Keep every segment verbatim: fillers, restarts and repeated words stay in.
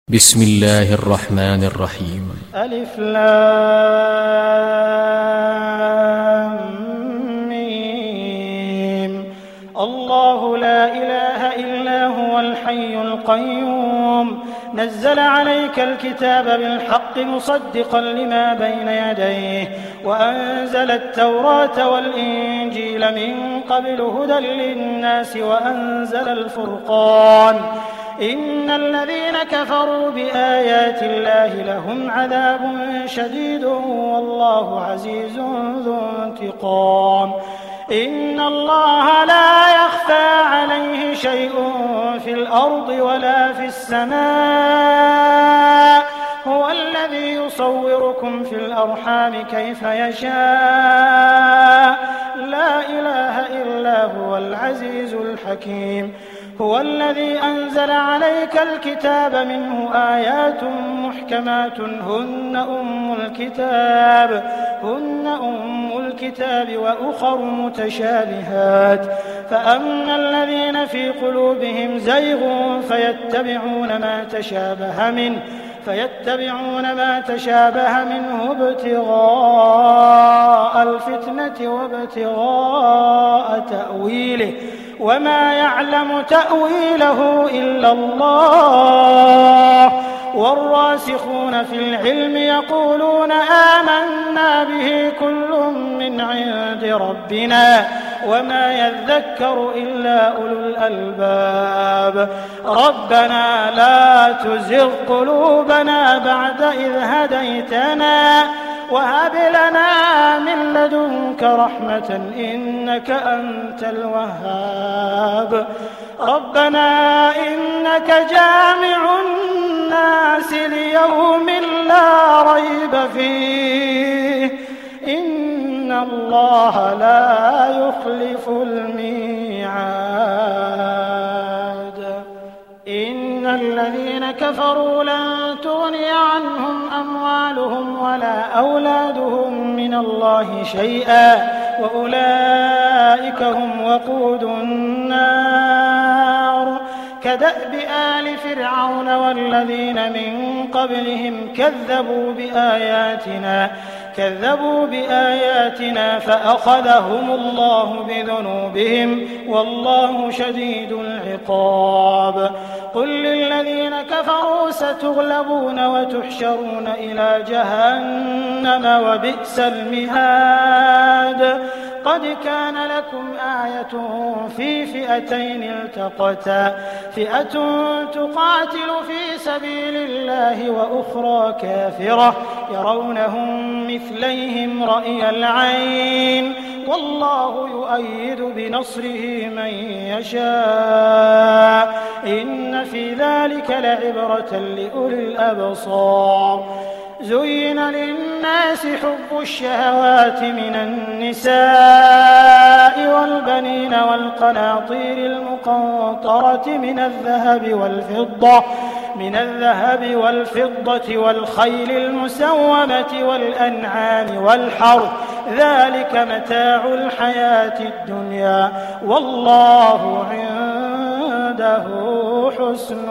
بسم الله الرحمن الرحيم. ألف لام ميم. الله لا إله إلا هو الحي القيوم نزل عليك الكتاب بالحق مصدقا لما بين يديه وأنزل التوراة والإنجيل من قبل هدى للناس وأنزل الفرقان إن الذين كفروا بآيات الله لهم عذاب شديد والله عزيز ذو انتقام. إن الله لا يخفى عليه شيء في الأرض ولا في السماء هو الذي يصوركم في الأرحام كيف يشاء لا إله إلا هو العزيز الحكيم. هو الذي أنزل عليك الكتاب منه آيات محكمات هن أم الكتاب هن أم الكتاب وأخر متشابهات فأما الذين في قلوبهم زيغ فيتبعون ما تشابه منه فيتبعون ما تشابه منه ابتغاء الفتنة وابتغاء تأويله وما يعلم تأويله إلا الله والراسخون في العلم يقولون آمنا به كل من عند ربنا وما يذكر إلا أولو الألباب. ربنا لا تزغ قلوبنا بعد إذ هديتنا وهب لنا من لدنك رحمة إنك أنت الوهاب. ربنا إنك جامع الناس ليوم لا ريب فيه إن الله لا يخلف الميعاد. إن الذين كفروا لن تغني عنهم أموالهم ولا أولادهم من الله شيئا وأولئك هم وقود النار. كدأب آل فرعون والذين من قبلهم كذبوا بآياتنا كذبوا بآياتنا فأخذهم الله بذنوبهم والله شديد العقاب. قل للذين كفروا ستغلبون وتحشرون إلى جهنم وبئس المهاد. قد كان لكم آية في فئتين التقتا فئة تقاتل في سبيل الله وأخرى كافرة يرونهم مثليهم رأي العين والله يؤيد بنصره من يشاء إن في ذلك لعبرة لأولي الأبصار. زين للناس حب الشهوات من النساء والبنين والقناطير المقنطرة من الذهب والفضة من الذهب والفضة والخيل المسومة والأنعام والحرث ذلك متاع الحياة الدنيا والله عنده حسن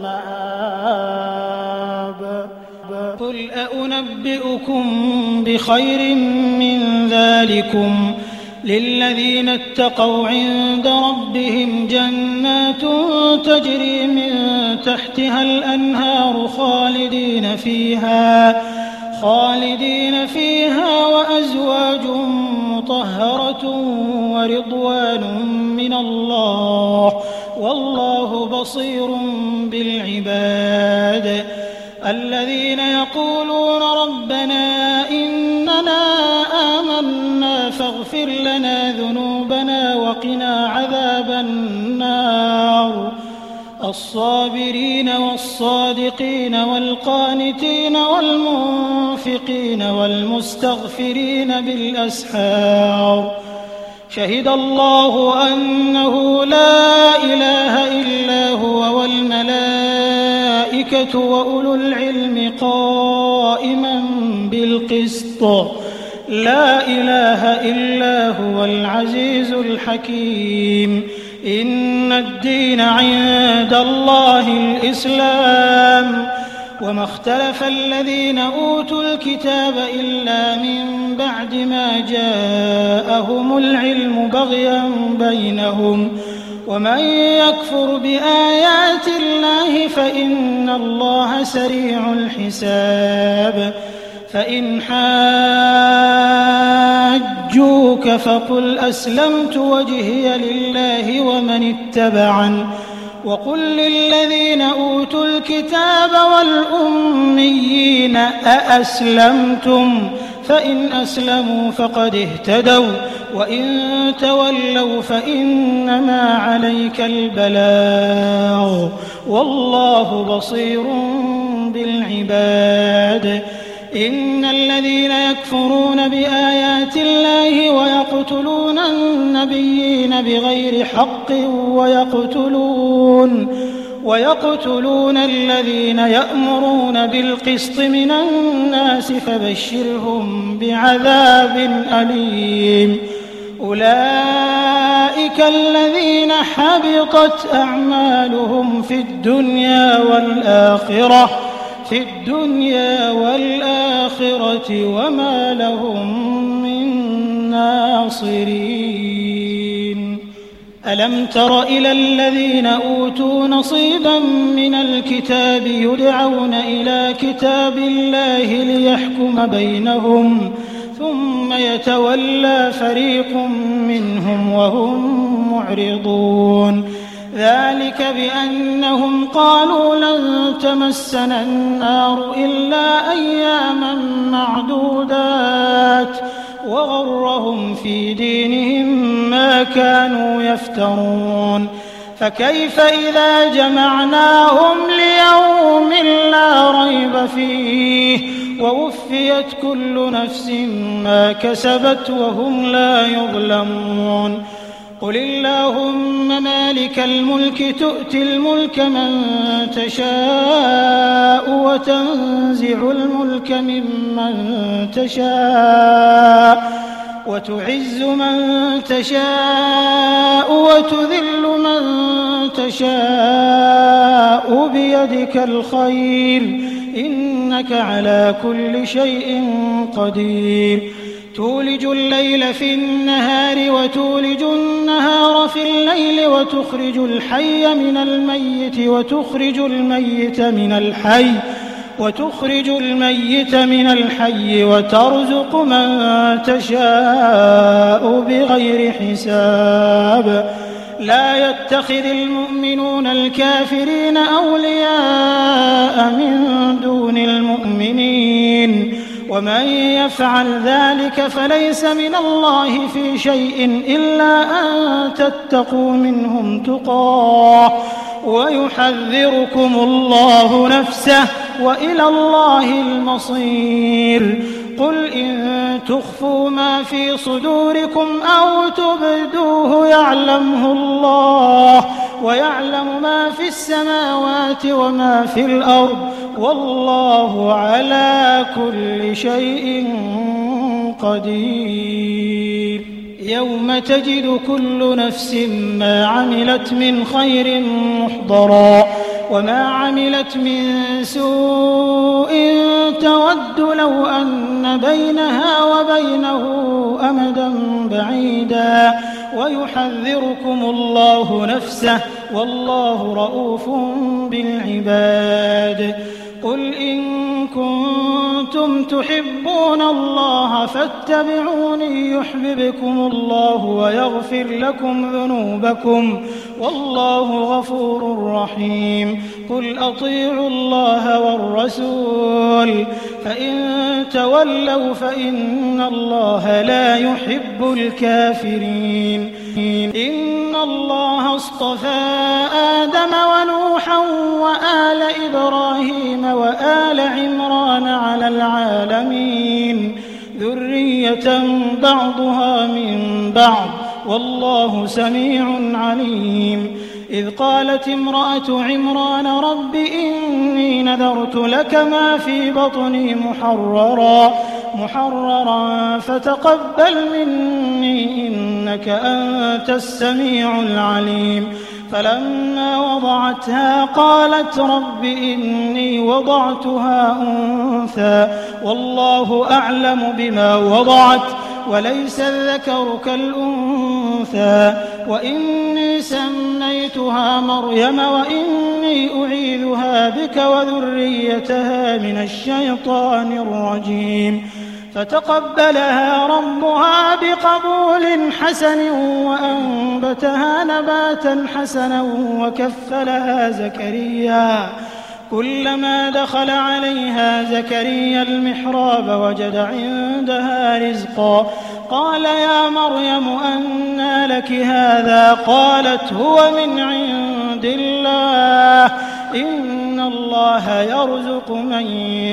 المآب. قل أنبئكم بخير من ذلكم للذين اتقوا عند ربهم جنات تجري من تحتها الأنهار خالدين فيها خالدين فيها وأزواج مطهرة ورضوان من الله والله بصير بالعباد. الذين يقولون ربنا إننا آمنا فاغفر لنا ذنوبنا وقنا عذاب النار. الصابرين والصادقين والقانتين والمنفقين والمستغفرين بالأسحار. شهد الله أنه لا إله إلا هو والملائكة وأولو العلم قائما بالقسط لا إله إلا هو العزيز الحكيم. إن الدين عند الله الإسلام وما اختلف الذين أوتوا الكتاب إلا من بعد ما جاءهم العلم بغيا بينهم ومن يكفر بآيات الله فإن الله سريع الحساب فإن حاجوك فقل أسلمت وجهي لله ومن اتبعن وقل للذين أوتوا الكتاب والأميين أأسلمتم فإن أسلموا فقد اهتدوا وإن تولوا فإنما عليك البلاغ والله بصير بالعباد إن الذين يكفرون بآيات الله ويقتلون النبيين بغير حق ويقتلون ويقتلون الذين يأمرون بالقسط من الناس فبشرهم بعذاب أليم أولئك الذين حبطت أعمالهم في الدنيا والآخرة في الدنيا والآخرة وما لهم من ناصرين ألم تر إلى الذين أوتوا نصيبا من الكتاب يدعون إلى كتاب الله ليحكم بينهم ثم يتولى فريق منهم وهم معرضون ذلك بأنهم قالوا لن تمسنا النار إلا أياما معدودات وغرهم في دينهم ما كانوا يفترون فكيف إذا جمعناهم ليوم لا ريب فيه ووفيت كل نفس ما كسبت وهم لا يظلمون قل اللهم مالك الملك تؤتي الملك من تشاء وتنزع الملك ممن تشاء وتعز من تشاء وتذل من تشاء بيدك الخير إنك على كل شيء قدير تولج الليل في النهار وتولج النهار في الليل وتخرج الحي من الميت وتخرج الميت من الحي وتخرج الميت من الحي وترزق من تشاء بغير حساب لا يتخذ المؤمنون الكافرين أولياء من دون المؤمنين ومن يفعل ذلك فليس من الله في شيء إلا أن تتقوا منهم تقاه ويحذركم الله نفسه وإلى الله المصير قل إن تخفوا ما في صدوركم أو تبدوه يعلمه الله ويعلم ما في السماوات وما في الأرض والله على كل شيء قدير يوم تجد كل نفس ما عملت من خير محضرا وما عملت من سوء تود لو أن بينها وبينه أمدا بعيدا ويحذركم الله نفسه والله رؤوف بالعباد قل إن كنتم تحبون الله فاتبعوني يحببكم الله ويغفر لكم ذنوبكم والله غفور رحيم قل أطيعوا الله والرسول فإن تولوا فإن الله لا يحب الكافرين إن الله اصطفى آدم ونوحا وآل إبراهيم وآل عمران على العالمين ذرية بعضها من بعض والله سميع عليم إذ قالت امرأة عمران رب إني نذرت لك ما في بطني محررا محررا فتقبل مني إنك أنت السميع العليم فلما وضعتها قالت رب إني وضعتها أنثى والله أعلم بما وضعت وليس الذكر كالأنثى وإني سميتها مريم وإني أعيذها بك وذريتها من الشيطان الرجيم فتقبلها ربها بقبول حسن وأنبتها نباتا حسنا وكفلها زكريا كلما دخل عليها زكريا المحراب وجد عندها رزقا قال يا مريم أنى لك هذا قالت هو من عند الله إن الله يرزق من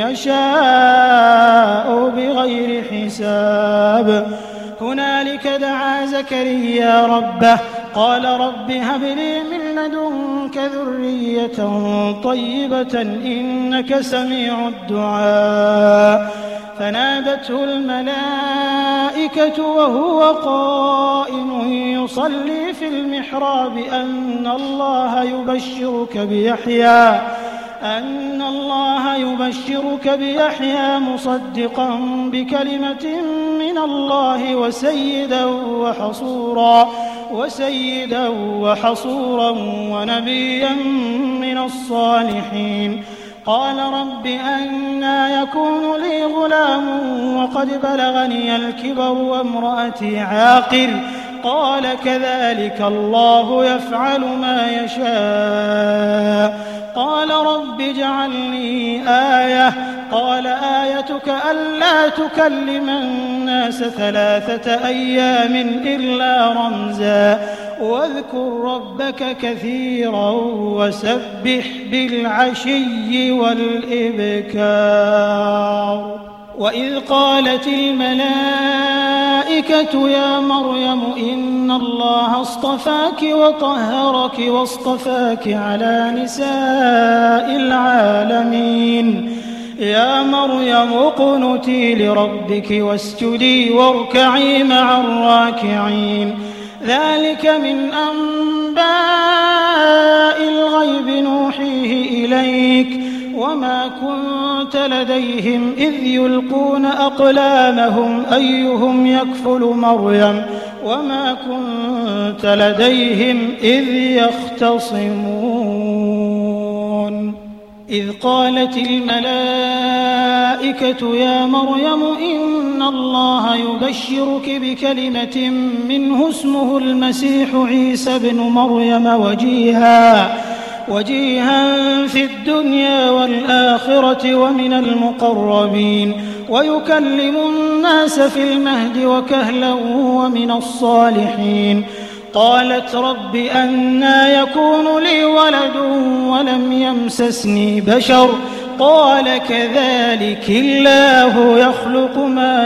يشاء بغير حساب هنالك دعا زكريا ربه قال رب هب لي من لدنك ذرية طيبة إنك سميع الدعاء فنادته الملائكة وهو قائم يصلي في المحراب أن الله يبشرك بيحيى أن الله يبشرك بيحيى مصدقا بكلمة من الله وسيدا وحصورا وسيدا وحصورا ونبيا من الصالحين قال رب أنى يكون لي غلام وقد بلغني الكبر وامرأتي عاقر قال كذلك الله يفعل ما يشاء قال رب اجعل لي آية قال آيتك ألا تكلم الناس ثلاثة أيام إلا رمزا واذكر ربك كثيرا وسبح بالعشي والإبكار وإذ قالت الملائكة يا مريم إن الله اصطفاك وطهرك واصطفاك على نساء العالمين يا مريم اقنتي لربك واسجدي واركعي مع الراكعين ذلك من أنباء الغيب نوحيه إليك وما كنت لديهم إذ يلقون أقلامهم أيهم يكفل مريم وما كنت لديهم إذ يختصمون إذ قالت الملائكة يا مريم إن الله يبشرك بكلمة منه اسمه المسيح عيسى بن مريم وجيها وجيها في الدنيا والآخرة ومن المقربين ويكلم الناس في المهد وكهلا ومن الصالحين قالت رب أنى يكون لي ولد ولم يمسسني بشر قال كذلك الله يخلق ما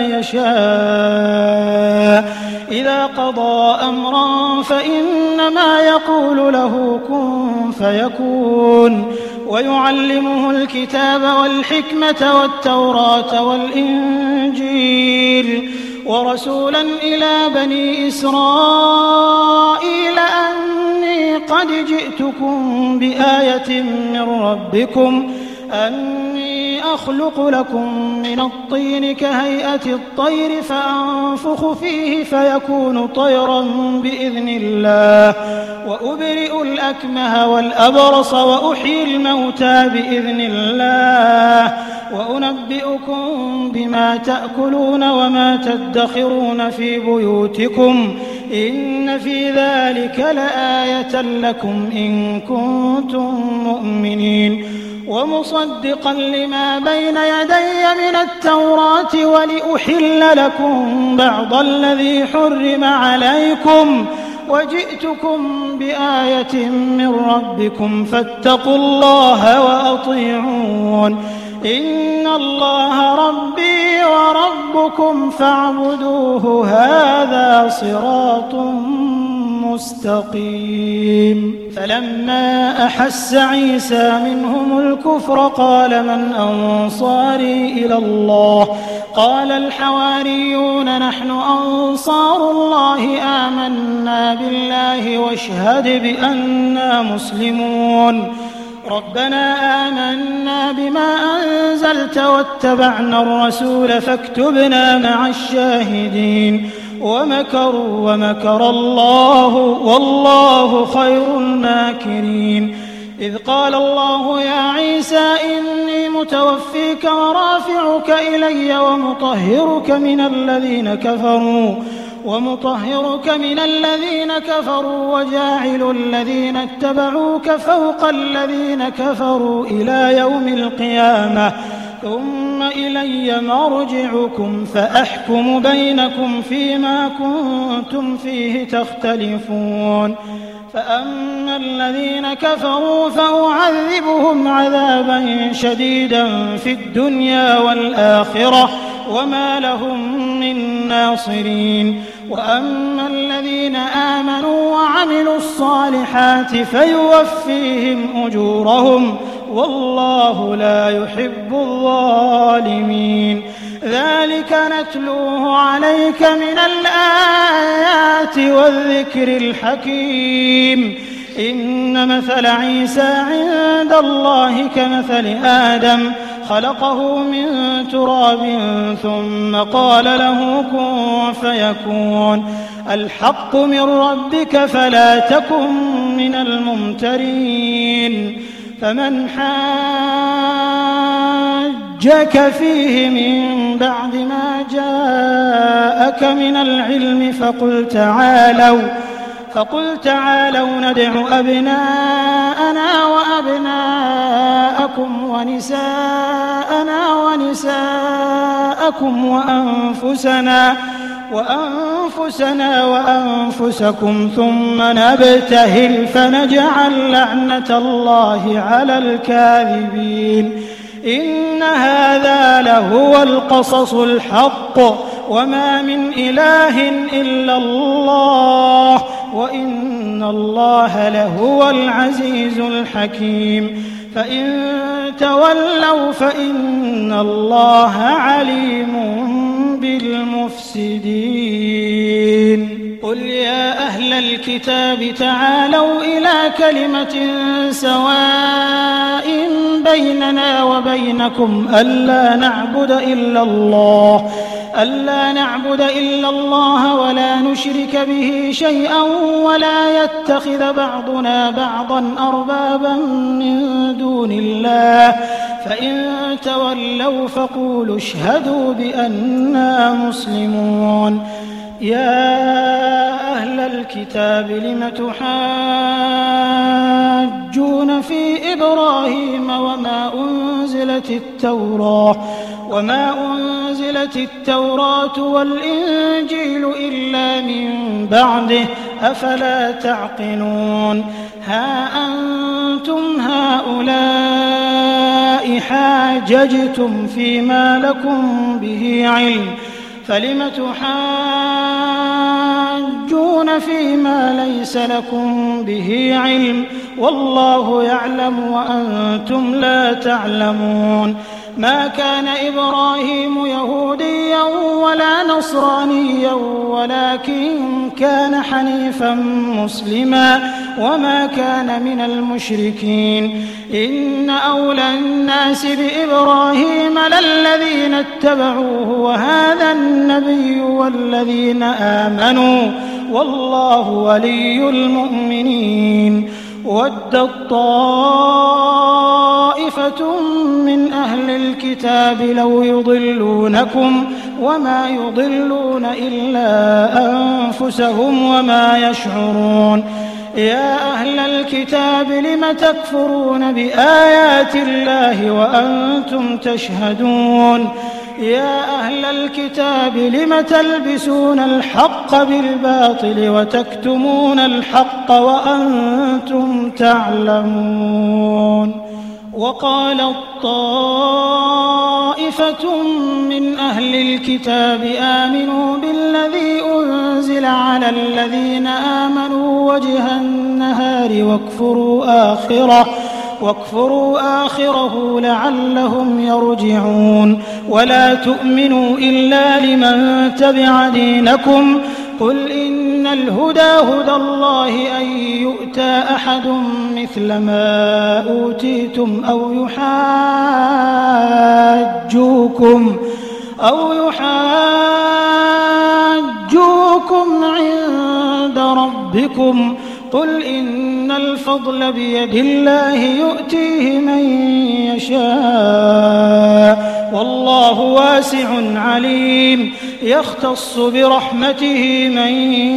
يشاء إذا قضى أمرا فإنما يقول له كن فيكون ويعلمه الكتاب والحكمة والتوراة والإنجيل ورسولا إلى بني إسرائيل أني قد جئتكم بآية من ربكم أني أخلق لكم من الطين كهيئة الطير فأنفخ فيه فيكون طيرا بإذن الله وأبرئ الأكمه والأبرص وأحيي الموتى بإذن الله وأنبئكم بما تأكلون وما تدخرون في بيوتكم إن في ذلك لآية لكم إن كنتم مؤمنين ومصدقا لما بين يدي من التوراة ولأحل لكم بعض الذي حرم عليكم وجئتكم بآية من ربكم فاتقوا الله وأطيعون إن الله ربي وربكم فاعبدوه هذا صراط مستقيم فلما أحس عيسى منهم الكفر قال من أنصاري إلى الله قال الحواريون نحن أنصار الله آمنا بالله واشهد بأننا مسلمون ربنا آمنا بما أنزلت واتبعنا الرسول فاكتبنا مع الشاهدين ومكروا ومكر الله والله خير الماكرين إذ قال الله يا عيسى إني متوفيك ورافعك إلي ومطهرك من الذين كفروا ومطهرك من الذين كفروا وجاعل الذين اتبعوك فوق الذين كفروا إلى يوم القيامة ثم إلي مرجعكم فأحكم بينكم فيما كنتم فيه تختلفون فأما الذين كفروا فأعذبهم عذابا شديدا في الدنيا والآخرة وما لهم من ناصرين وأما الذين آمنوا وعملوا الصالحات فيوفيهم أجورهم والله لا يحب الظالمين ذلك نتلوه عليك من الآيات والذكر الحكيم إن مثل عيسى عند الله كمثل آدم خلقه من تراب ثم قال له كن فيكون الحق من ربك فلا تكن من الممترين فمن حاجك فيه من بعد ما جاءك من العلم فقل تعالوا فقل تعالوا ندع أبناءنا وأبناءكم ونساءنا ونساءكم وأنفسنا وأنفسنا وأنفسكم ثم نبتهل فنجعل لعنة الله على الكاذبين إن هذا لهو القصص الحق وما من إله إلا الله وإن الله لهو العزيز الحكيم فإن تولوا فإن الله عليم بالمفسدين قل يا أهل الكتاب تعالوا إلى كلمة سواء بيننا وبينكم ألا نعبد إلا الله ألا نعبد إلا الله ولا نشرك به شيئا ولا يتخذ بعضنا بعضا أربابا من دون الله فإن تولوا فقولوا اشهدوا بأننا مسلمون يا أهل الكتاب لم تحاجون في إبراهيم وما أنزلت التوراة وما أنزلت التوراة والإنجيل إلا من بعده أفلا تعقلون ها أنتم هؤلاء حاججتم فيما لكم به علم فلم تحاجون فيما ليس لكم به علم والله يعلم وأنتم لا تعلمون ما كان إبراهيم يهوديا ولا نصرانيا ولكن كان حنيفا مسلما وما كان من المشركين إن أولى الناس بإبراهيم للذين اتبعوه وهذا النبي والذين آمنوا والله ولي المؤمنين ودت طائفة من أهل الكتاب لو يضلونكم وما يضلون إلا أنفسهم وما يشعرون يا أهل الكتاب لم تكفرون بآيات الله وأنتم تشهدون يا أهل الكتاب لم تلبسون الحق بالباطل وتكتمون الحق وأنتم تعلمون وقال الطائفة طائفة من أهل الكتاب آمنوا بالذي أنزل على الذين آمنوا وجه النهار واكفروا آخره واكفروا آخره لعلهم يرجعون ولا تؤمنوا إلا لمن تبع دينكم قل إن الهدى هدى الله أن يؤتى أحد مثل ما أوتيتم أو يحاجوكم أو يحاجوكم عند ربكم قل إن الفضل بيد الله يؤتيه من يشاء والله واسع عليم يختص برحمته من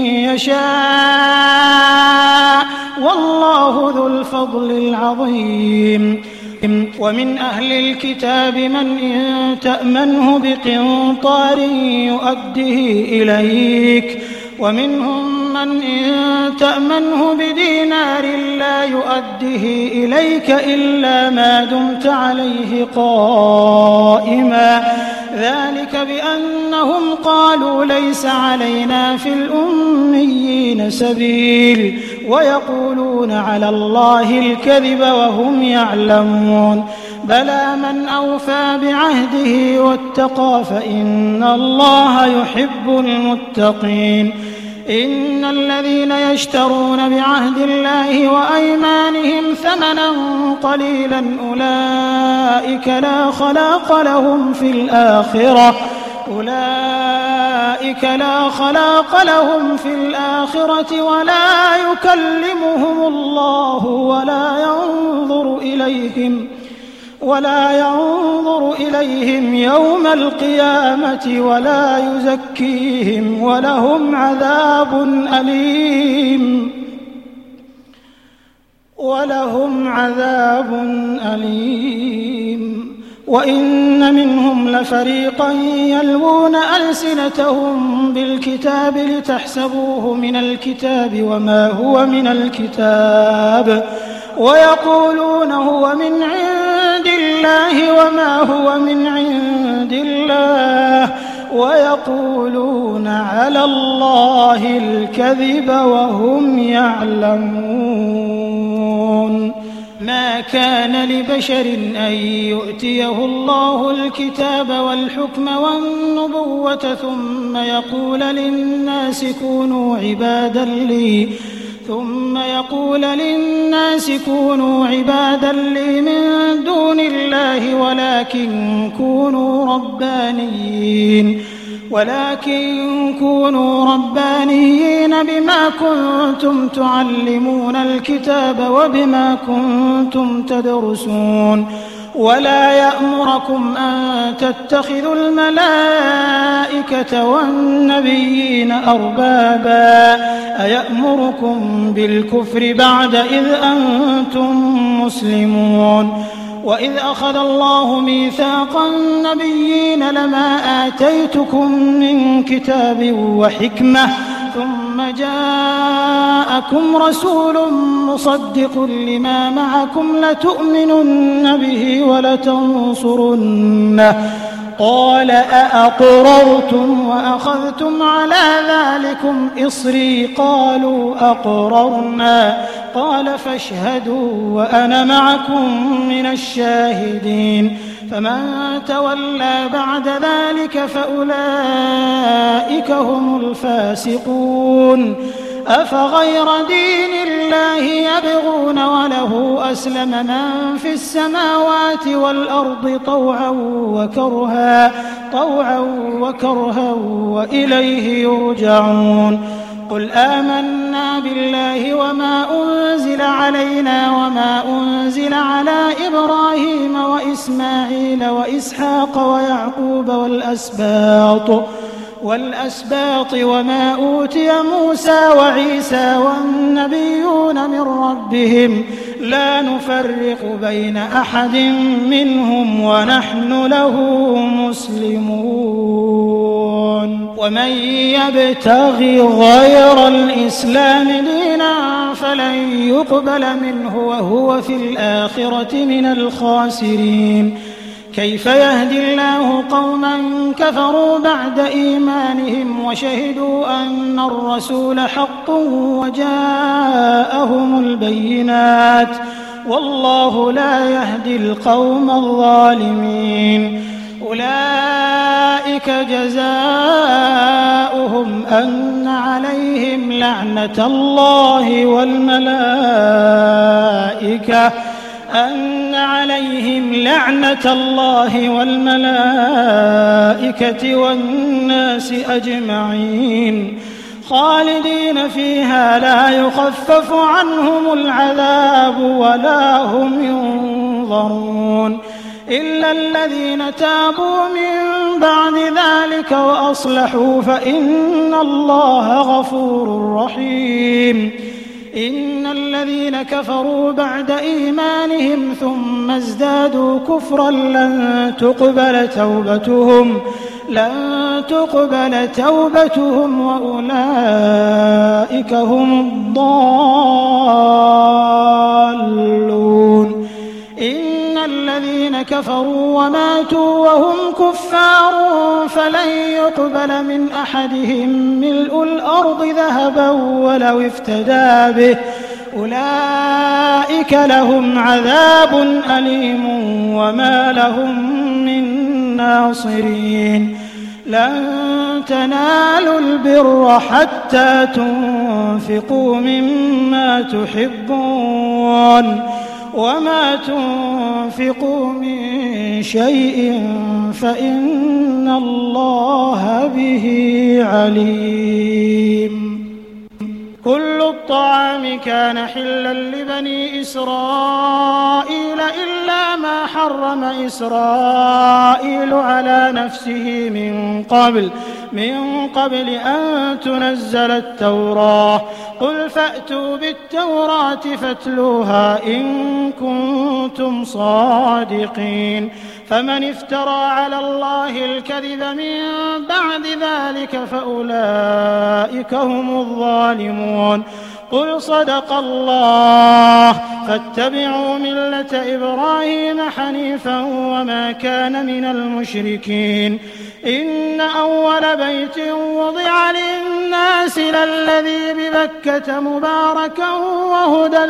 يشاء والله ذو الفضل العظيم ومن أهل الكتاب من إن تأمنه بقنطار يؤده إليك ومنهم من إن تأمنه بدينار لا يؤده إليك إلا ما دمت عليه قائما ذلك بأنهم قالوا ليس علينا في الأميين سبيل ويقولون على الله الكذب وهم يعلمون بلى من أوفى بعهده واتقى فإن الله يحب المتقين إن الذين يشترون بعهد الله وأيمانهم ثمنا قليلا أولئك لا خلاق لهم في الآخرة أولئك لا خلاق لهم في الآخرة ولا يكلمهم الله ولا ينظر إليهم ولا ينظر إليهم يوم القيامة ولا يزكيهم ولهم عذاب أليم ولهم عذاب أليم وإن منهم لفريقا يلوون ألسنتهم بالكتاب لتحسبوه من الكتاب وما هو من الكتاب ويقولون هو من عند الله وما هو من عند الله ويقولون على الله الكذب وهم يعلمون ما كان لبشر أن يؤتيه الله الكتاب والحكم والنبوة ثم يقول للناس كونوا عبادا لي ثم يقول للناس كونوا عبادا لي من دون الله ولكن كونوا ربانيين ولكن كونوا ربانيين بما كنتم تعلمون الكتاب وبما كنتم تدرسون ولا يأمركم أن تتخذوا الملائكة والنبيين أربابا أيأمركم بالكفر بعد إذ أنتم مسلمون وإذ أخذ الله ميثاق النبيين لما آتيتكم من كتاب وحكمة ثم جاءكم رسول مصدق لما معكم لتؤمنن به ولتنصرنه قال أأقررتم وأخذتم على ذلكم إصري قالوا أقررنا قال فاشهدوا وأنا معكم من الشاهدين فمن تولى بعد ذلك فأولئك هم الفاسقون أفغير دين الله يبغون وله أسلم من في السماوات والأرض طوعا وكرها طوعا وكرها وإليه يرجعون قل آمنا بالله وما أنزل علينا وما أنزل على إبراهيم وإسماعيل وإسحاق ويعقوب والأسباط والأسباط وما أوتي موسى وعيسى والنبيون من ربهم لا نفرق بين أحد منهم ونحن له مسلمون ومن يبتغي غير الإسلام دينا فلن يقبل منه وهو في الآخرة من الخاسرين كيف يهدي الله قوما كفروا بعد إيمانهم وشهدوا أن الرسول حق وجاءهم البينات والله لا يهدي القوم الظالمين. أولئك جزاؤهم أن عليهم لعنة الله والملائكة أن عليهم لعنة الله والملائكة والناس أجمعين خالدين فيها لا يخفف عنهم العذاب ولا هم ينظرون إلا الذين تابوا من بعد ذلك وأصلحوا فإن الله غفور رحيم. إن الذين كفروا بعد إيمانهم ثم ازدادوا كفرا لن تقبل توبتهم لن تقبل توبتهم وأولئك هم الضالون. إن الذين كفروا وماتوا وهم كفار فلن يقبل من أحدهم ملء الأرض ذهبا ولو افتدى به أولئك لهم عذاب أليم وما لهم من ناصرين. لن تنالوا البر حتى تنفقوا مما تحبون وما تنفقوا من شيء فإن الله به عليم. كل الطعام كان حلا لبني إسرائيل إلا ما حرم إسرائيل على نفسه من قبل من قبل أن تنزل التوراة. قل فأتوا بالتوراة فاتلوها إن كنتم صادقين. فمن افترى على الله الكذب من بعد ذلك فأولئك هم الظالمون. قل صدق الله فاتبعوا ملة إبراهيم حنيفا وما كان من المشركين. إن أول بيت وضع للناس للذي ببكة مباركا وهدى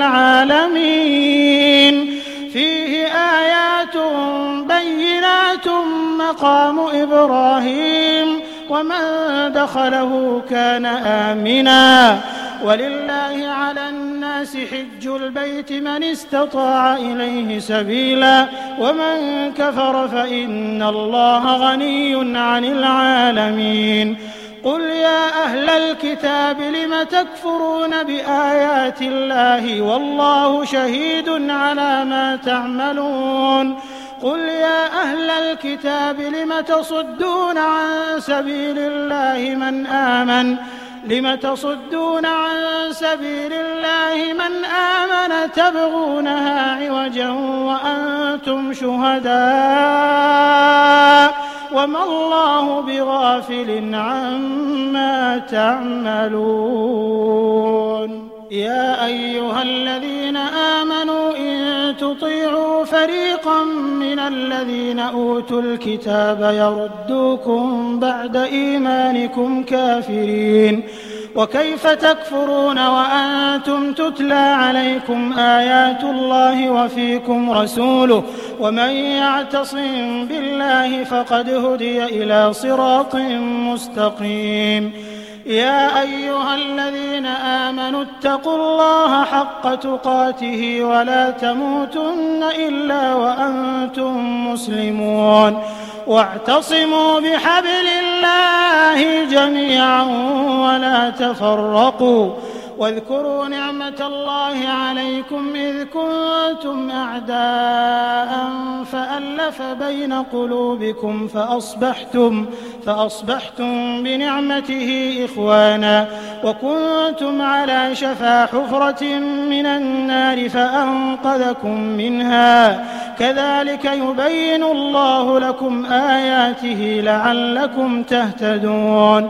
للعالمين فيه آيات بينات مقام إبراهيم ومن دخله كان آمنا ولله على الناس حج البيت من استطاع إليه سبيلا ومن كفر فإن الله غني عن العالمين. قل يا أهل الكتاب لم تكفرون بآيات الله والله شهيد على ما تعملون. قل يا أهل الكتاب لم تصدون عن سبيل الله من آمن لم تصدون عن سبيل الله من آمن تبغونها عوجا وأنتم شهداء وما الله بغافل عما تعملون. يا أيها الذين آمنوا إن تطيعوا فريقا من الذين أوتوا الكتاب يردوكم بعد إيمانكم كافرين. وكيف تكفرون وأنتم تتلى عليكم آيات الله وفيكم رسوله ومن يعتصم بالله فقد هدي إلى صراط مستقيم. يا أيها الذين آمنوا اتقوا الله حق تقاته ولا تموتن إلا وأنتم مسلمون واعتصموا بحبل الله جميعا ولا تفرقوا واذكروا نعمة الله عليكم إذ كنتم أعداء فألف بين قلوبكم فأصبحتم فأصبحتم بنعمته إخوانا وكنتم على شفا حفرة من النار فأنقذكم منها كذلك يبين الله لكم آياته لعلكم تهتدون.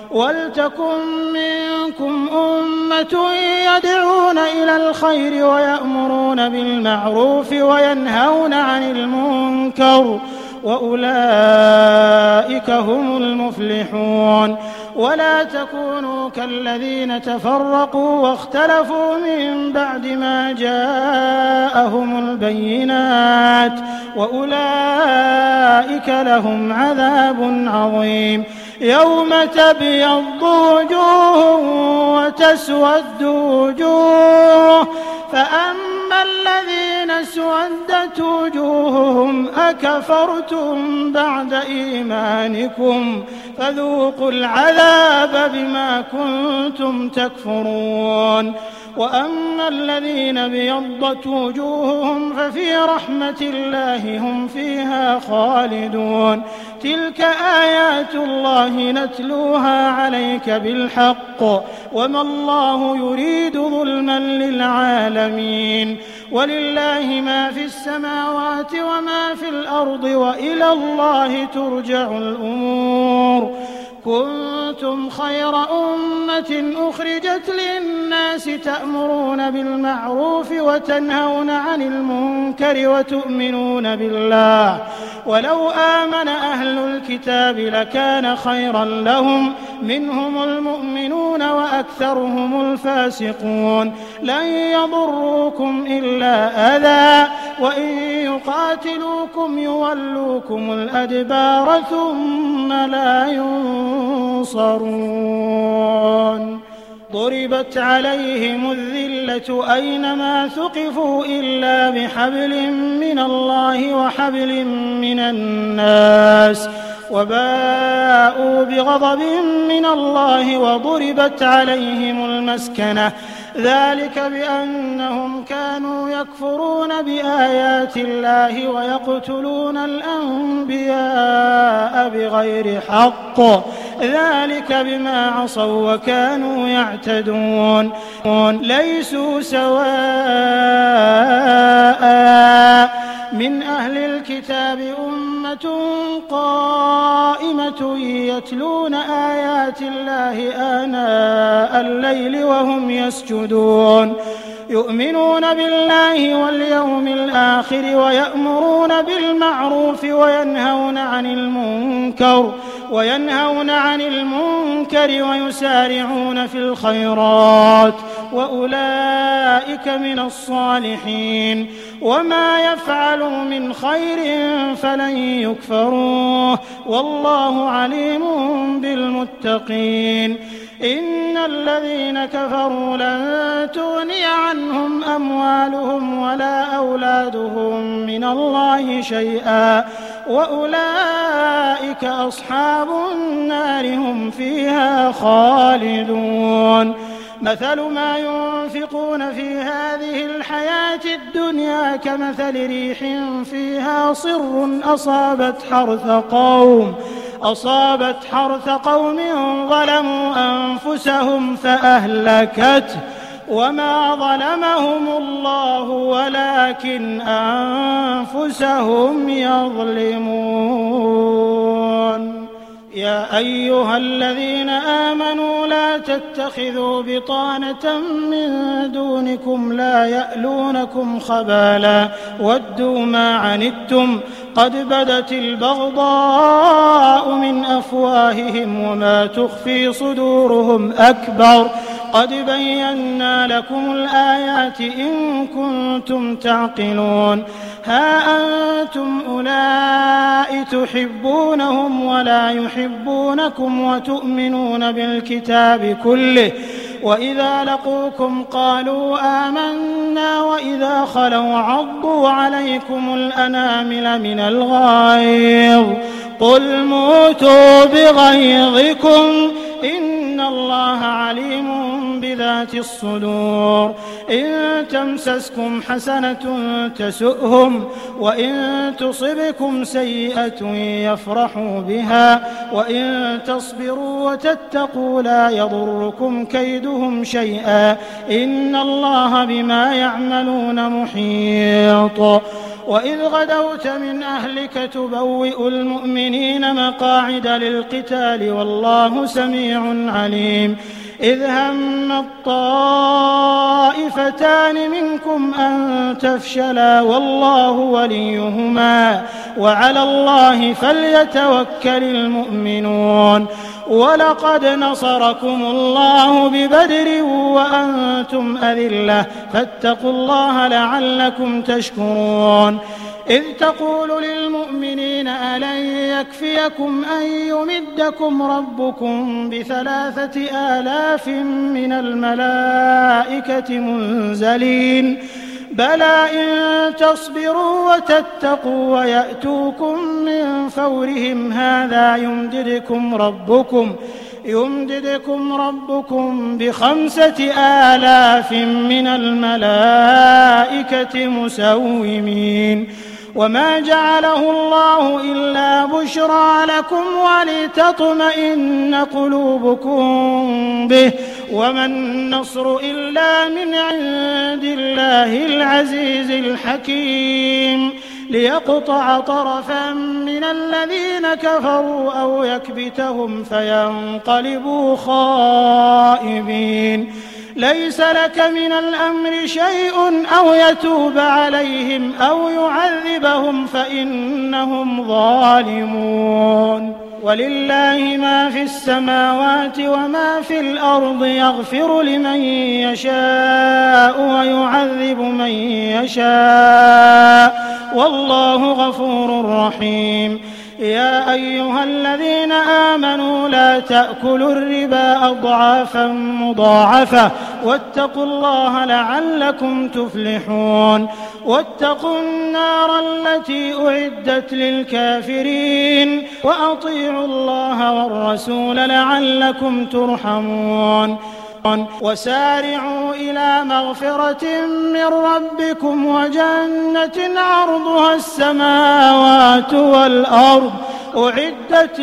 وَلْتَكُن مِّنكُمْ أُمَّةٌ يَدْعُونَ إِلَى الْخَيْرِ وَيَأْمُرُونَ بِالْمَعْرُوفِ وَيَنْهَوْنَ عَنِ الْمُنكَرِ وَأُولَٰئِكَ هُمُ الْمُفْلِحُونَ وَلَا تَكُونُوا كَالَّذِينَ تَفَرَّقُوا وَاخْتَلَفُوا مِن بَعْدِ مَا جَاءَهُمُ الْبَيِّنَاتُ وَأُولَٰئِكَ لَهُمْ عَذَابٌ عَظِيمٌ يَوْمَ تَبْيَضُّ وُجُوهٌ وَتَسْوَدُّ وُجُوهٌ فَأَمَّا الَّذِينَ اسْوَدَّتْ وُجُوهُهُمْ أَكَفَرْتُم بَعْدَ إِيمَانِكُمْ فَذُوقُوا الْعَذَابَ بِمَا كُنتُمْ تَكْفُرُونَ وَأَمَّا الَّذِينَ ابْيَضَّتْ وُجُوهُهُمْ فَفِي رَحْمَةِ اللَّهِ هُمْ فِيهَا خَالِدُونَ تِلْكَ آيَاتُ اللَّهِ نَتْلُوهَا عَلَيْكَ بِالْحَقِّ وَمَا اللَّهُ يُرِيدُ ظُلْمًا لِّلْعَالَمِينَ وَلِلَّهِ مَا فِي السَّمَاوَاتِ وَمَا فِي الْأَرْضِ وَإِلَى اللَّهِ تُرْجَعُ الْأُمُورُ كُنتُمْ خَيْرَ أُمَّةٍ أُخْرِجَتْ لِلنَّاسِ تَأْمُرُونَ بِالْمَعْرُوفِ وَتَنْهَوْنَ عَنِ الْمُنكَرِ وَتُؤْمِنُونَ بِاللَّهِ وَلَوْ آمَنَ أَهْلُ الْكِتَابِ لَكَانَ خَيْرًا لَّهُم مِّنْهُمُ الْمُؤْمِنُونَ وَأَكْثَرُهُمُ الْفَاسِقُونَ لَن يَضُرُّوكُمْ إِلَّا أَذًى وَإِن يُقَاتِلُوكُمْ يُوَلُّوكُمُ الْأَدْبَارَ ثُمَّ لَا يُنصَرُونَ ضُرِبَتْ عَلَيْهِمُ الذِّلَّةُ أَيْنَمَا ثُقِفُوا إِلَّا بِحَبْلٍ مِّنَ اللَّهِ وَحَبْلٍ مِّنَ النَّاسِ وَبَاءُوا بِغَضَبٍ مِّنَ اللَّهِ وَضُرِبَتْ عَلَيْهِمُ الْمَسْكَنَةُ ذَلِكَ بِأَنَّهُمْ كَانُوا يَكْفُرُونَ بِآيَاتِ اللَّهِ وَيَقْتُلُونَ الْأَنبِيَاءَ بِغَيْرِ حَقٍّ ذَلِكَ بِمَا عَصَوا وَكَانُوا يَعْتَدُونَ لَيْسُوا سَوَاءً مِّنْ أَهْلِ الْكِتَابِ أُمَّةٌ قَائِمَةٌ يَتْلُونَ آيَاتِ اللَّهِ آنَاءَ اللَّيْلِ وَهُمْ يَسْجُدُونَ يُؤْمِنُونَ بِاللَّهِ وَالْيَوْمِ الْآخِرِ وَيَأْمُرُونَ بِالْمَعْرُوفِ وَيَنْهَوْنَ عَنِ الْمُنكَرِ وَيَنْهَوْنَ عَنِ الْمُنكَرِ وَيُسَارِعُونَ فِي الْخَيْرَاتِ وَأُولَئِكَ مِنَ الصَّالِحِينَ وَمَا يَفْعَلُوا مِنْ خَيْرٍ فَلَن يُكْفَرُوهُ وَاللَّهُ عَلِيمٌ بِالْمُتَّقِينَ إِنَّ الَّذِينَ كَفَرُوا لَن تُغْنِيَ عَنْهُمْ أَمْوَالُهُمْ وَلَا أَوْلَادُهُم مِّنَ اللَّهِ شَيْئًا وَأُولَئِكَ أَصْحَابُ النَّارِ هُمْ فِيهَا خَالِدُونَ مَثَلُ مَا يُنفِقُونَ في هَٰذِهِ الْحَيَاةِ الدُّنْيَا كَمَثَلِ رِيحٍ فِيهَا صِرٌّ أَصَابَتْ حَرْثَ قَوْمٍ أصابت حرث قوم ظلموا أنفسهم فأهلكته وما ظلمهم الله ولكن أنفسهم يظلمون يا أيها الذين آمنوا لا تتخذوا بطانة من دونكم لا يألونكم خبالا ودوا ما عنتم قد بدت البغضاء من أفواههم وما تخفي صدورهم أكبر قد بينا لكم الآيات إن كنتم تعقلون ها أنتم أولئك تحبونهم ولا يحبونكم وتؤمنون بالكتاب كله وإذا لقوكم قالوا آمنا وإذا خلوا عضوا عليكم الأنامل من الغيظ قل موتوا بغيظكم إن الله عليم بذات الصدور إن تمسسكم حسنة تسؤهم وإن تصبكم سيئة يفرحوا بها وإن تصبروا وتتقوا لا يضركم كيدهم شيئا إن الله بما يعملون محيط وإذ غدوت من أهلك تبوئ المؤمنين مقاعد للقتال والله سميع عليم إذ هم الطائفتان منكم أن تفشلا والله وليهما وعلى الله فليتوكل المؤمنون ولقد نصركم الله ببدر وأنتم أذلة فاتقوا الله لعلكم تشكرون إذ تقول للمؤمنين ألن يكفيكم أن يمدكم ربكم بثلاثة آلاف من الملائكة منزلين بلى إن تصبروا وتتقوا ويأتوكم من فورهم هذا يمددكم ربكم يمددكم ربكم بخمسة آلاف من الملائكة مسومين وما جعله الله إلا بشرى لكم ولتطمئن قلوبكم به وما النصر إلا من عند الله العزيز الحكيم ليقطع طرفا من الذين كفروا أو يكبتهم فينقلبوا خائبين ليس لك من الأمر شيء أو يتوب عليهم أو يعذبهم فإنهم ظالمون ولله ما في السماوات وما في الأرض يغفر لمن يشاء ويعذب من يشاء والله غفور رحيم يا أيها الذين آمنوا لا تأكلوا الربا أضعافا مضاعفة واتقوا الله لعلكم تفلحون واتقوا النار التي أعدت للكافرين وأطيعوا الله والرسول لعلكم ترحمون وسارعوا إلى مغفرة من ربكم وجنة عرضها السماوات والأرض أعدت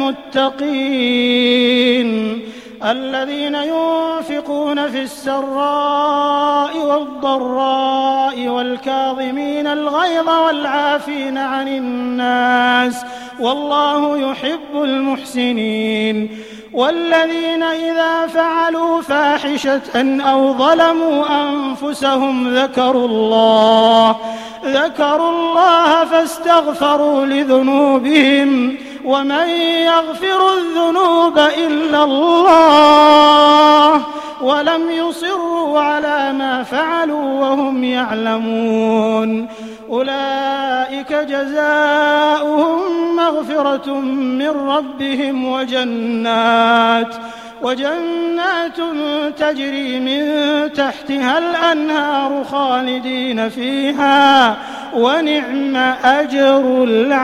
للمتقين الذين ينفقون في السراء والضراء والكاظمين الغيظ والعافين عن الناس والله يحب المحسنين والذين إذا فعلوا فاحشة أو ظلموا أنفسهم ذكروا الله ذكروا الله فاستغفروا لذنوبهم ومن يغفر الذنوب إلا الله ولم يصروا على ما فعلوا وهم يعلمون أولئك جزاؤهم مغفرة من ربهم وجنات وجنات تجري من تحتها الأنهار خالدين فيها ونعم أجر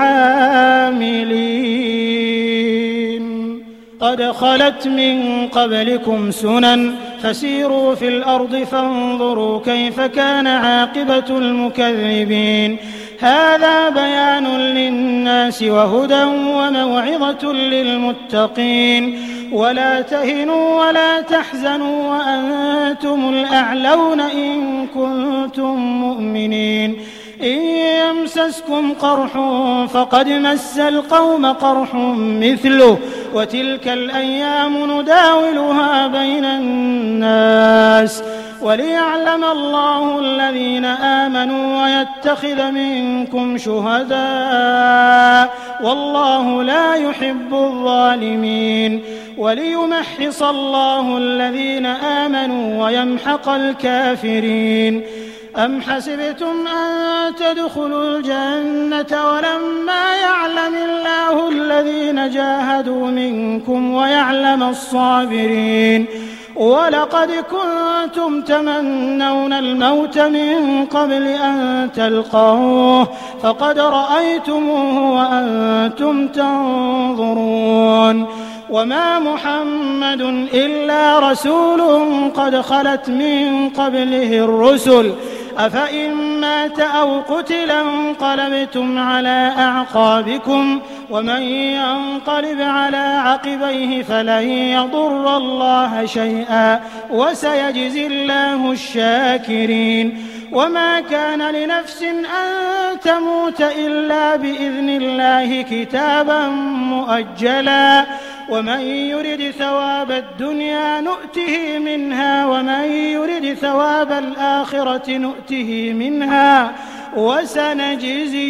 العاملين قد خلت من قبلكم سنن فسيروا في الأرض فانظروا كيف كان عاقبة المكذبين هذا بيان للناس وهدى وموعظة للمتقين ولا تهنوا ولا تحزنوا وأنتم الأعلون إن كنتم مؤمنين إن يمسسكم قرح فقد مس القوم قرح مثله وتلك الأيام نداولها بين الناس وليعلم الله الذين آمنوا ويتخذ منكم شهداء والله لا يحب الظالمين وليمحص الله الذين آمنوا ويمحق الكافرين أم حسبتم أن تدخلوا الجنة ولما يعلم الله الذين جاهدوا منكم ويعلم الصابرين ولقد كنتم تمنون الموت من قبل أن تلقوه فقد رأيتموه وأنتم تنظرون وما محمد إلا رسول قد خلت من قبله الرسل أفإن مات أو قتل انقلبتم على أعقابكم ومن ينقلب على عقبيه فلن يضر الله شيئا وسيجزي الله الشاكرين وما كان لنفس أن تموت إلا بإذن الله كتابا مؤجلا ومن يرد ثواب الدنيا نؤته منها ومن يرد ثواب الآخرة نؤته منها وسنجزي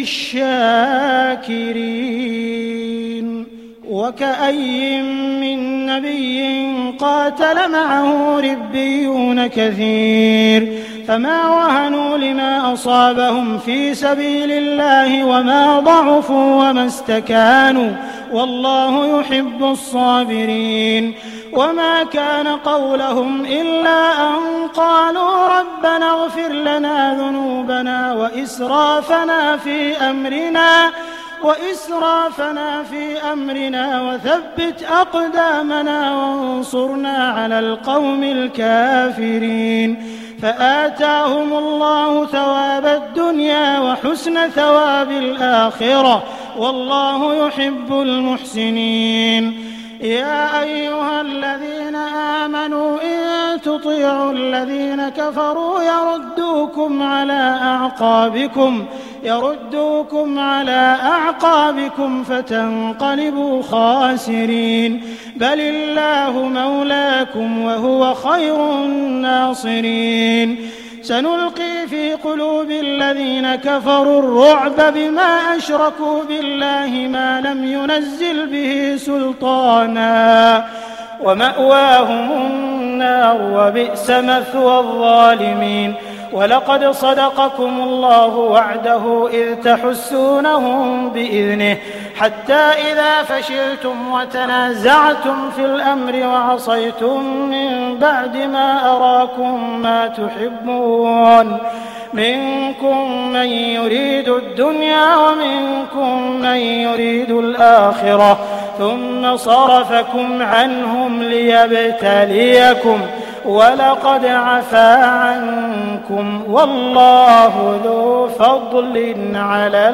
الشاكرين وكأي من نبي قاتل معه ربيون كثير فما وهنوا لما أصابهم في سبيل الله وما ضعفوا وما استكانوا والله يحب الصابرين وما كان قولهم إلا أن قالوا ربنا اغفر لنا ذنوبنا وإسرافنا في أمرنا وإسرافنا في أمرنا وثبت أقدامنا وانصرنا على القوم الكافرين فآتاهم الله ثواب الدنيا وحسن ثواب الآخرة والله يحب المحسنين يا أيها الذين آمنوا إن تطيعوا الذين كفروا يردوكم على أعقابكم يردوكم على أعقابكم فتنقلبوا خاسرين بل الله مولاكم وهو خير الناصرين سنلقي في قلوب الذين كفروا الرعب بما أشركوا بالله ما لم ينزل به سلطانا ومأواهم النار وبئس مثوى الظالمين ولقد صدقكم الله وعده إذ تحسونهم بإذنه حتى إذا فشلتم وتنازعتم في الأمر وعصيتم من بعد ما أراكم ما تحبون منكم من يريد الدنيا ومنكم من يريد الآخرة ثم صرفكم عنهم ليبتليكم ولقد عفا عنكم والله ذو فضل على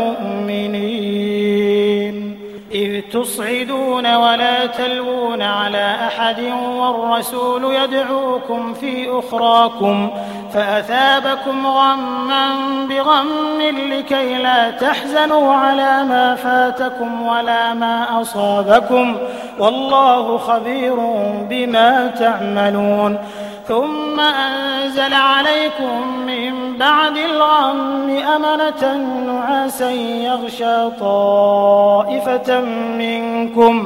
المؤمنين إذ تصعدون ولا تلوون على أحد والرسول يدعوكم في أخراكم فأثابكم غما بغم لكي لا تحزنوا على ما فاتكم ولا ما أصابكم والله خبير بما تعملون ثم أنزل عليكم من بعد الغم أمنة نعاسا يغشى طائفة منكم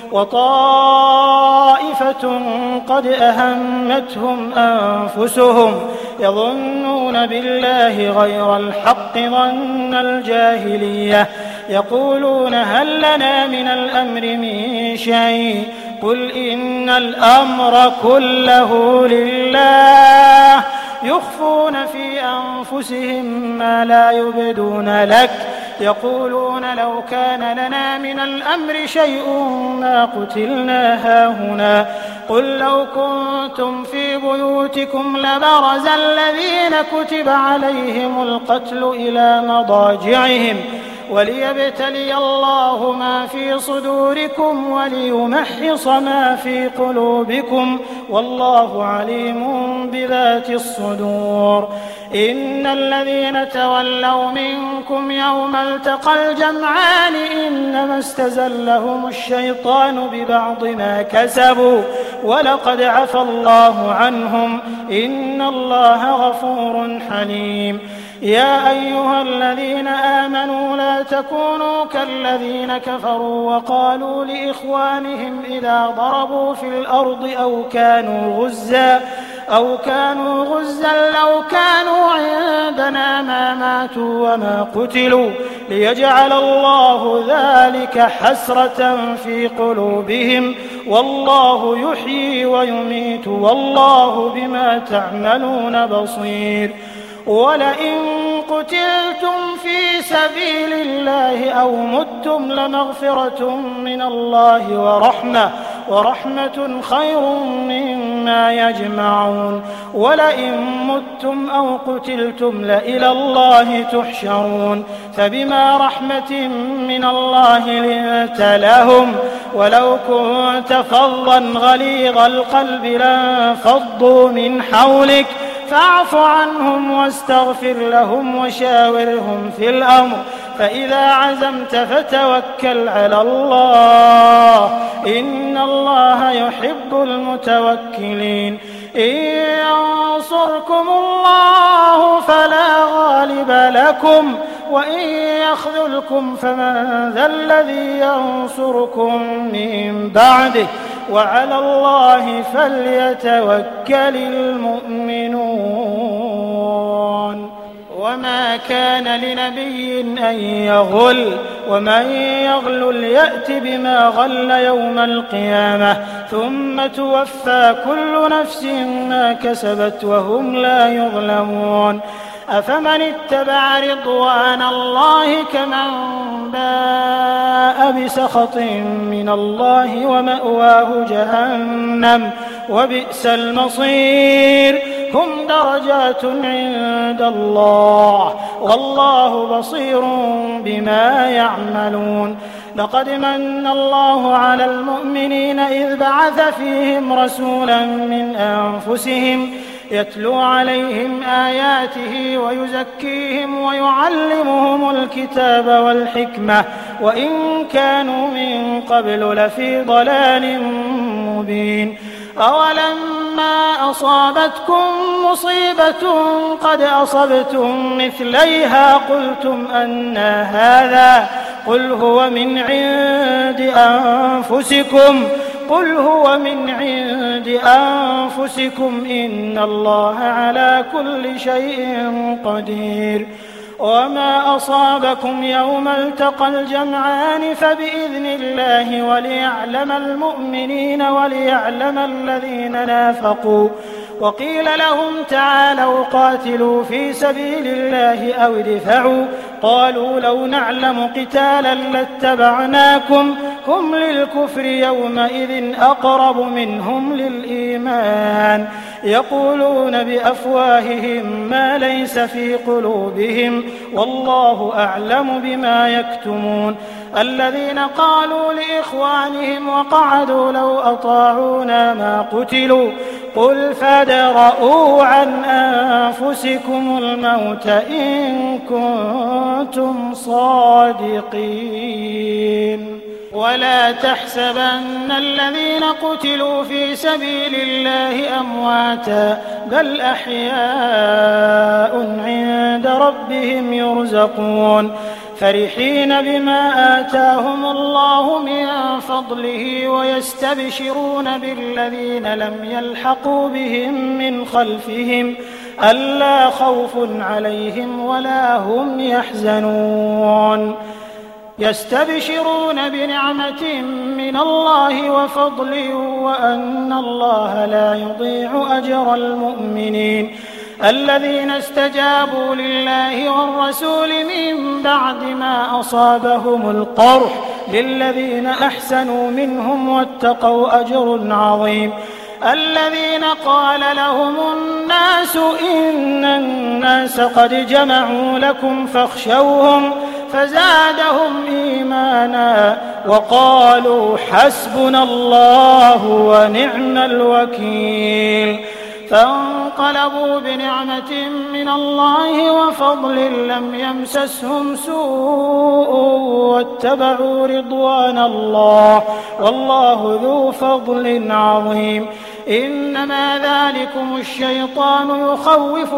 وطائفة قد أهمتهم أنفسهم يظنون بالله غير الحق ظن الجاهلية يقولون هل لنا من الأمر من شيء قل إن الأمر كله لله يخفون في أنفسهم ما لا يبدون لك يقولون لو كان لنا من الأمر شيء ما قتلنا هاهنا قل لو كنتم في بيوتكم لبرز الذين كتب عليهم القتل إلى مضاجعهم وليبتلي الله ما في صدوركم وليمحص ما في قلوبكم والله عليم بذات الصدور إن الذين تولوا منكم يوم التقى الجمعان إنما استزلهم الشيطان ببعض ما كسبوا ولقد عفى الله عنهم إن الله غفور حليم يا أيها الذين آمنوا لا تكونوا كالذين كفروا وقالوا لإخوانهم إذا ضربوا في الأرض أو كانوا غزا أو كانوا غزا لو كانوا عندنا ما ماتوا وما قتلوا ليجعل الله ذلك حسرة في قلوبهم والله يحيي ويميت والله بما تعملون بصير ولئن قتلتم في سبيل الله أو متم لمغفرة من الله ورحمة ورحمة خير مما يجمعون ولئن متم أو قتلتم لإلى الله تحشرون فبما رحمة من الله لنت لهم ولو كنت فظا غليظ القلب لانفضوا من حولك فاعف عنهم واستغفر لهم وشاورهم في الأمر فإذا عزمت فتوكل على الله إن الله يحب المتوكلين إن ينصركم الله فلا غالب لكم وإن يخذلكم فمن ذا الذي ينصركم من بعده وعلى الله فليتوكل المؤمنون وما كان لنبي أن يغل ومن يغلل يأت بما غل يوم القيامة ثم توفى كل نفس ما كسبت وهم لا يظلمون أفمن اتبع رضوان الله كمن باء بسخط من الله ومأواه جهنم وبئس المصير هم درجات عند الله والله بصير بما يعملون لقد من الله على المؤمنين إذ بعث فيهم رسولا من أنفسهم يتلو عليهم آياته ويزكيهم ويعلمهم الكتاب والحكمة وإن كانوا من قبل لفي ضلال مبين أولما أصابتكم مصيبة قد أصبتم مثليها قلتم أنى هذا قل هو من عند أنفسكم قل هو من عند أنفسكم إن الله على كل شيء قدير وما أصابكم يوم التقى الجمعان فبإذن الله وليعلم المؤمنين وليعلم الذين نافقوا وقيل لهم تعالوا قاتلوا في سبيل الله أو ادفعوا قالوا لو نعلم قتالا لاتبعناكم هم للكفر يومئذ أقرب منهم للإيمان يقولون بأفواههم ما ليس في قلوبهم والله أعلم بما يكتمون الذين قالوا لإخوانهم وقعدوا لو أطاعونا ما قتلوا قل فادرءوا عن أنفسكم الموت إن كنتم صادقين ولا تحسبن الذين قتلوا في سبيل الله أمواتا بل أحياء عند ربهم يرزقون فرحين بما آتاهم الله من فضله ويستبشرون بالذين لم يلحقوا بهم من خلفهم ألا خوف عليهم ولا هم يحزنون يستبشرون بنعمة من الله وفضل وأن الله لا يضيع أجر المؤمنين الذين استجابوا لله والرسول من بعد ما أصابهم القرح للذين أحسنوا منهم واتقوا أجر عظيم الذين قال لهم الناس إن الناس قد جمعوا لكم فاخشوهم فزادهم إيمانا وقالوا حسبنا الله ونعم الوكيل فانقلبوا بنعمة من الله وفضل لم يمسسهم سوء واتبعوا رضوان الله والله ذو فضل عظيم إنما ذلكم الشيطان يخوف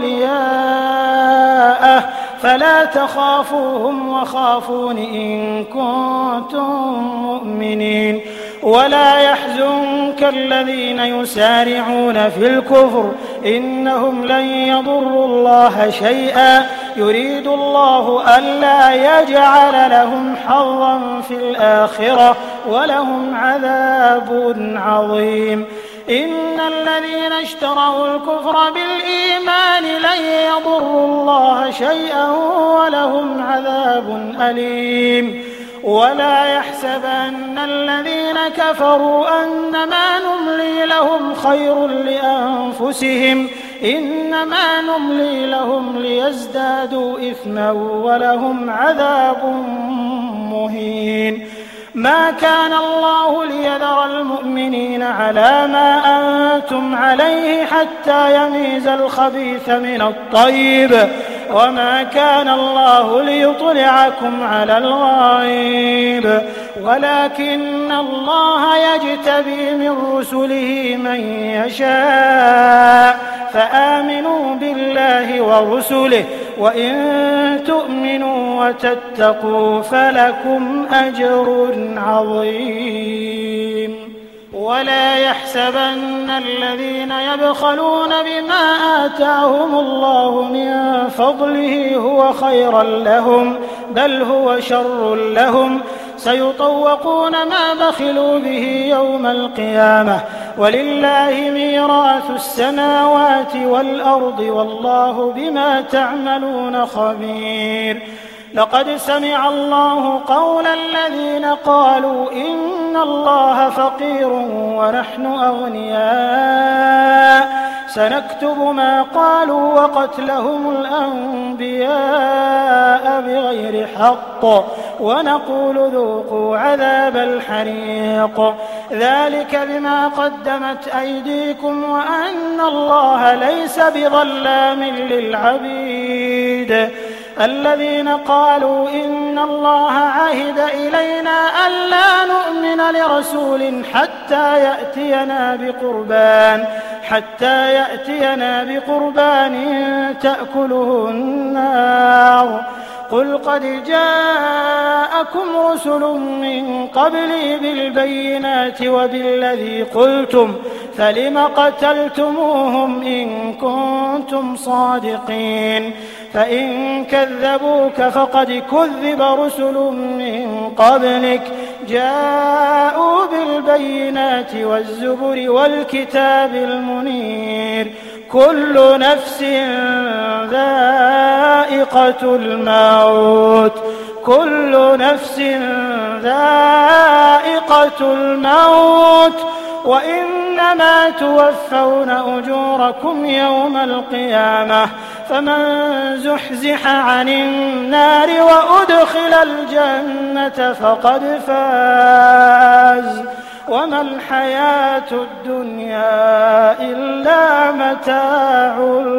أولياءه فلا تخافوهم وخافون إن كنتم مؤمنين ولا يحزنك الذين يسارعون في الكفر إنهم لن يضروا الله شيئا يريد الله ألا يجعل لهم حظا في الآخرة ولهم عذاب عظيم إن الذين اشتروا الكفر بالإيمان لن يضروا الله شيئا ولهم عذاب أليم ولا يحسبن الذين كفروا أنما نملي لهم خير لأنفسهم إنما نملي لهم ليزدادوا إثما ولهم عذاب مهين. ما كان الله ليذر المؤمنين على ما أنتم عليه حتى يميز الخبيث من الطيب وما كان الله ليطلعكم على الغيب ولكن الله يجتبي من رسله من يشاء فآمنوا بالله ورسله وإن تؤمنوا وتتقوا فلكم أجر عظيم. ولا يحسبن الذين يبخلون بما آتاهم الله من فضله هو خيرا لهم بل هو شر لهم سيطوقون ما بخلوا به يوم القيامة ولله ميراث السماوات والأرض والله بما تعملون خبير. لقد سمع الله قول الذين قالوا إن الله فقير ونحن أغنياء سنكتب ما قالوا وقتلهم الأنبياء بغير حق ونقول ذوقوا عذاب الحريق ذلك بما قدمت أيديكم وأن الله ليس بظلام للعبيد. الذين قالوا إن الله عهد إلينا ألا نؤمن لرسول حتى يأتينا بقربان حتى يأتينا بقربان تأكله النار قل قد جاءكم رسل من قبلي بالبينات وبالذي قلتم فلم قتلتموهم إن كنتم صادقين فإن كذبوك فقد كذب رسل من قبلك جاءوا بالبينات والزبر والكتاب المنير كل نفس ذائقة الموت كل نفس ذائقة الموت وإنما توفون أجوركم يوم القيامة فمن زحزح عن النار وأدخل الجنة فقد فاز وما الحياة الدنيا إلا متاع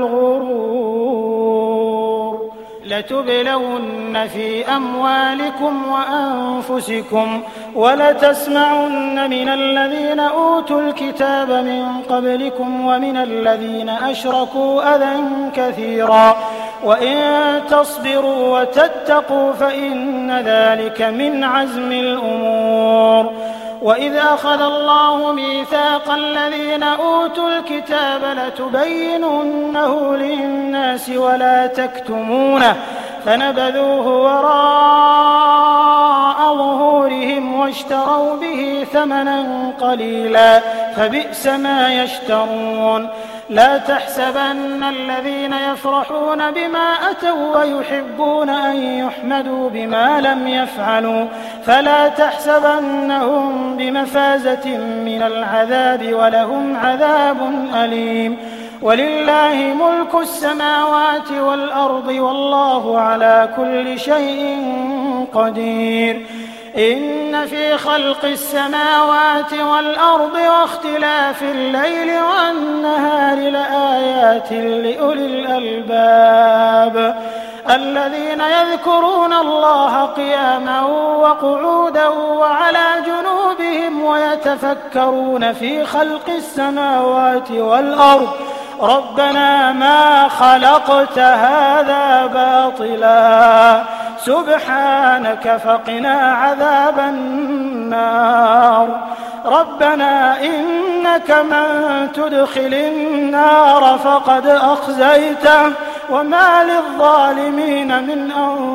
الغرور. لتبلون في أموالكم وأنفسكم ولتسمعن من الذين أوتوا الكتاب من قبلكم ومن الذين أشركوا أذى كثيرا وإن تصبروا وتتقوا فإن ذلك من عزم الأمور. وإذ أخذ الله ميثاق الذين أوتوا الكتاب لتبيننه للناس ولا تكتمونه فنبذوه وراء ظهورهم واشتروا به ثمنا قليلا فبئس ما يشترون. لا تحسبن الذين يفرحون بما أتوا ويحبون أن يحمدوا بما لم يفعلوا فلا تحسبنهم بمفازة من العذاب ولهم عذاب أليم. ولله ملك السماوات والأرض والله على كل شيء قدير. إن في خلق السماوات والأرض واختلاف الليل والنهار لآيات لأولي الألباب الذين يذكرون الله قياما وقعودا وعلى جنوبهم ويتفكرون في خلق السماوات والأرض ربنا ما خلقت هذا باطلا سبحانك فقنا عذاب النار. ربنا إنك من تدخل النار فقد أخزيته وما للظالمين من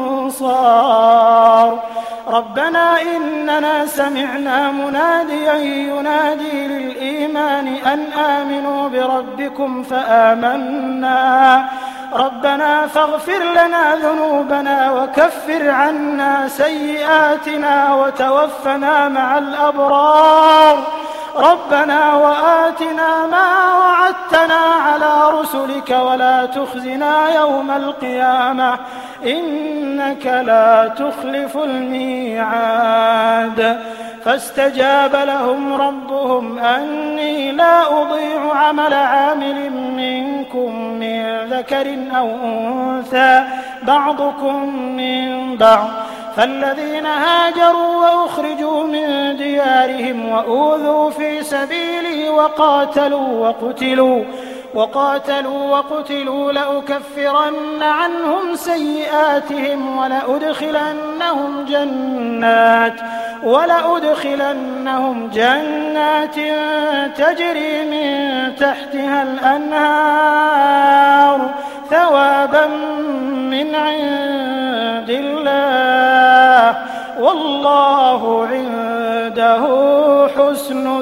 أنصار. ربنا إننا سمعنا مناديا ينادي للإيمان أن آمنوا بربكم فآمنا ربنا فاغفر لنا ذنوبنا وكفر عنا سيئاتنا وتوفنا مع الأبرار ربنا وآتنا ما وعدتنا على رسلك ولا تخزنا يوم القيامة إنك لا تخلف الميعاد فاستجاب لهم ربهم أني لا أضيع عمل عامل منكم من ذكر أو أنثى بعضكم من بعض فالذين هاجروا وأخرجوا من ديارهم وأوذوا في سبيلي وقاتلوا وقتلوا وقاتلوا وقتلوا لأكفرن عنهم سيئاتهم ولأدخلنهم جنات ولأدخلنهم جنات تجري من تحتها الأنهار ثوابا من عند الله والله عنده حسن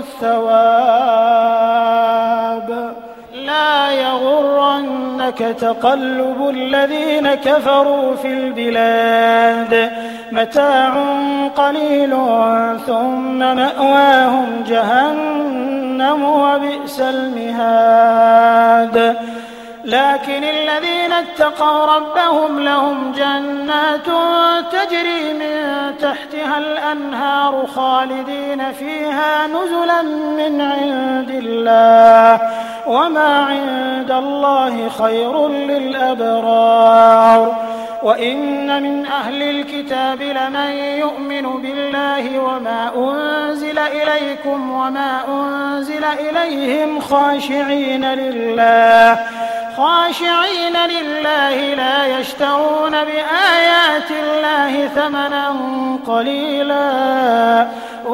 الثواب لا يغرنك تقلب الذين كفروا في البلاد متاع قليل ثم مأواهم جهنم وبئس المهاد لكن الذين اتقوا ربهم لهم جنات تجري من تحتها الأنهار خالدين فيها نزلا من عند الله وما عند الله خير للأبرار وإن من أهل الكتاب لمن يؤمن بالله وما أنزل إليكم وما أنزل إليهم خاشعين لله خاشعين لله لا يشترون بآيات الله ثمنا قليلا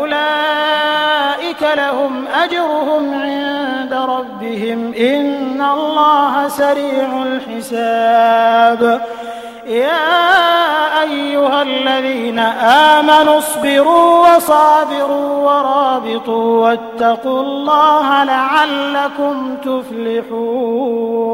أولئك لهم أجرهم عند ربهم إن الله سريع الحساب يا أيها الذين آمنوا اصبروا وصابروا ورابطوا واتقوا الله لعلكم تفلحون